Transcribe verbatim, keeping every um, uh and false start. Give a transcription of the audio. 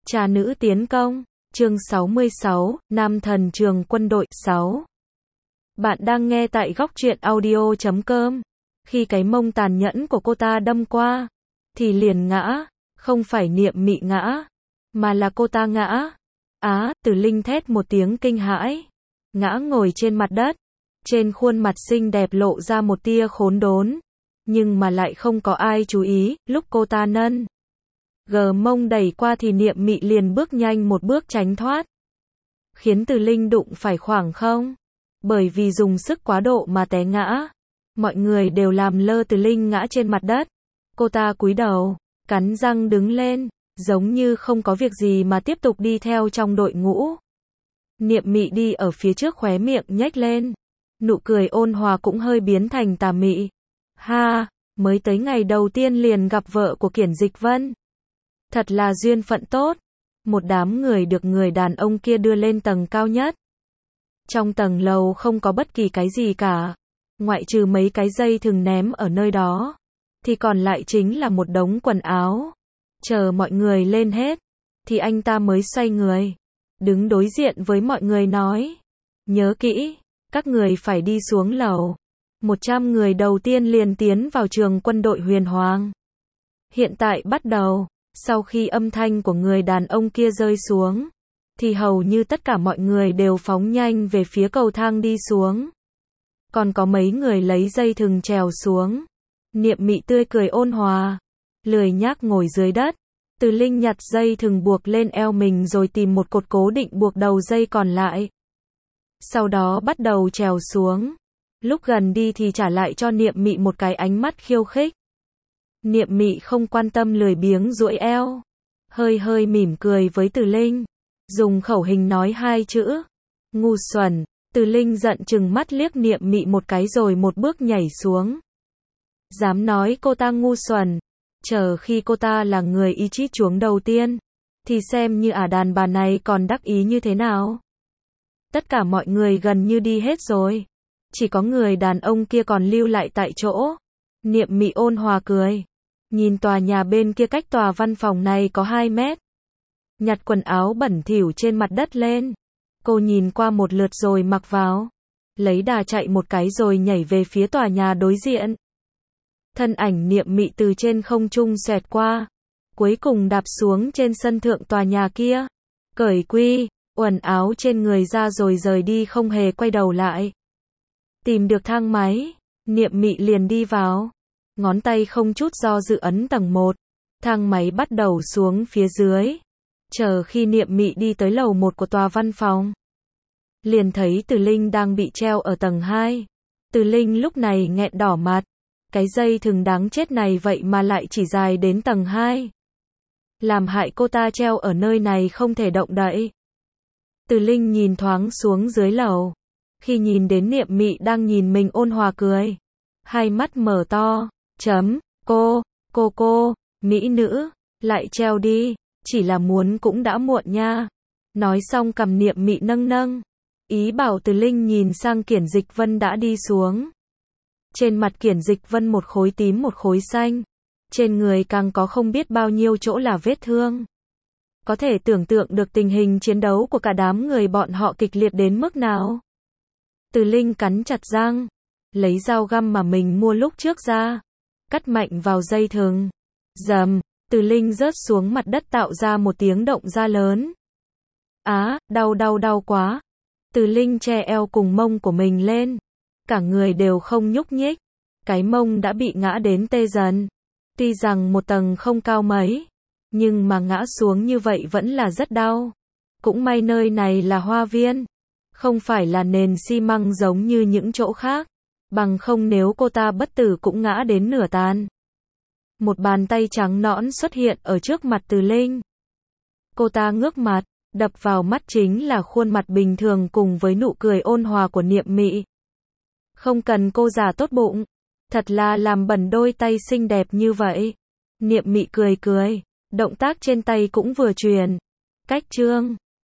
Trà nữ tiến công, chương sáu mươi sáu, Nam thần trường quân đội, sáu. Bạn đang nghe tại góc truyện audio chấm com. Khi cái mông tàn nhẫn của cô ta đâm qua, thì liền ngã, không phải Niệm Mị ngã, mà là cô ta ngã. Á, Từ Linh thét một tiếng kinh hãi, ngã ngồi trên mặt đất, trên khuôn mặt xinh đẹp lộ ra một tia khốn đốn, nhưng mà lại không có ai chú ý, lúc cô ta nâng gờ mông đẩy qua thì Niệm Mị liền bước nhanh một bước tránh thoát, khiến Từ Linh đụng phải khoảng không, bởi vì dùng sức quá độ mà té ngã. Mọi người đều làm lơ Từ Linh ngã trên mặt đất. Cô ta cúi đầu, cắn răng đứng lên, giống như không có việc gì mà tiếp tục đi theo trong đội ngũ. Niệm Mị đi ở phía trước khóe miệng nhếch lên, nụ cười ôn hòa cũng hơi biến thành tà mị. Ha, mới tới ngày đầu tiên liền gặp vợ của Kiển Dịch Vân. Thật là duyên phận tốt. Một đám người được người đàn ông kia đưa lên tầng cao nhất. Trong tầng lầu không có bất kỳ cái gì cả, ngoại trừ mấy cái dây thừng ném ở nơi đó, thì còn lại chính là một đống quần áo. Chờ mọi người lên hết, thì anh ta mới xoay người, đứng đối diện với mọi người nói: nhớ kỹ, các người phải đi xuống lầu. một trăm người đầu tiên liền tiến vào trường quân đội Huyền Hoàng. Hiện tại bắt đầu. Sau khi âm thanh của người đàn ông kia rơi xuống, thì hầu như tất cả mọi người đều phóng nhanh về phía cầu thang đi xuống. Còn có mấy người lấy dây thừng trèo xuống. Niệm Mị tươi cười ôn hòa, lười nhác ngồi dưới đất. Từ Linh nhặt dây thừng buộc lên eo mình rồi tìm một cột cố định buộc đầu dây còn lại. Sau đó bắt đầu trèo xuống. Lúc gần đi thì trả lại cho Niệm Mị một cái ánh mắt khiêu khích. Niệm Mị không quan tâm, lười biếng duỗi eo, hơi hơi mỉm cười với Từ Linh, dùng khẩu hình nói hai chữ: ngu xuẩn. Từ Linh giận chừng mắt liếc Niệm Mị một cái rồi một bước nhảy xuống. Dám nói cô ta ngu xuẩn, chờ khi cô ta là người ý chí chuống đầu tiên, thì xem như ả đàn bà này còn đắc ý như thế nào. Tất cả mọi người gần như đi hết rồi, chỉ có người đàn ông kia còn lưu lại tại chỗ. Niệm Mị ôn hòa cười, nhìn tòa nhà bên kia cách tòa văn phòng này có hai mét. Nhặt quần áo bẩn thỉu trên mặt đất lên. Cô nhìn qua một lượt rồi mặc vào. Lấy đà chạy một cái rồi nhảy về phía tòa nhà đối diện. Thân ảnh Niệm Mị từ trên không trung xẹt qua, cuối cùng đạp xuống trên sân thượng tòa nhà kia. Cởi quy, quần áo trên người ra rồi rời đi không hề quay đầu lại. Tìm được thang máy, Niệm Mị liền đi vào. Ngón tay không chút do dự ấn tầng một. Thang máy bắt đầu xuống phía dưới. Chờ khi Niệm Mị đi tới lầu một của tòa văn phòng, liền thấy Từ Linh đang bị treo ở tầng hai. Từ Linh lúc này nghẹn đỏ mặt. Cái dây thừng đáng chết này vậy mà lại chỉ dài đến tầng hai. Làm hại cô ta treo ở nơi này không thể động đậy. Từ Linh nhìn thoáng xuống dưới lầu. Khi nhìn đến Niệm Mị đang nhìn mình ôn hòa cười, hai mắt mở to, chấm, cô, cô cô, mỹ nữ, lại treo đi, chỉ là muốn cũng đã muộn nha. Nói xong cầm Niệm Mị nâng nâng, ý bảo Từ Linh nhìn sang Kiển Dịch Vân đã đi xuống. Trên mặt Kiển Dịch Vân một khối tím một khối xanh, trên người càng có không biết bao nhiêu chỗ là vết thương. Có thể tưởng tượng được tình hình chiến đấu của cả đám người bọn họ kịch liệt đến mức nào. Từ Linh cắn chặt răng, lấy dao găm mà mình mua lúc trước ra, cắt mạnh vào dây thừng. Dầm, Từ Linh rớt xuống mặt đất tạo ra một tiếng động ra lớn. Á, đau đau đau quá. Từ Linh che eo cùng mông của mình lên, cả người đều không nhúc nhích, cái mông đã bị ngã đến tê dần. Tuy rằng một tầng không cao mấy, nhưng mà ngã xuống như vậy vẫn là rất đau. Cũng may nơi này là hoa viên, không phải là nền xi măng giống như những chỗ khác, bằng không nếu cô ta bất tử cũng ngã đến nửa tàn. Một bàn tay trắng nõn xuất hiện ở trước mặt Từ Linh. Cô ta ngước mặt, đập vào mắt chính là khuôn mặt bình thường cùng với nụ cười ôn hòa của Niệm Mị. Không cần cô giả tốt bụng, thật là làm bẩn đôi tay xinh đẹp như vậy. Niệm Mị cười cười, động tác trên tay cũng vừa truyền. Cách chương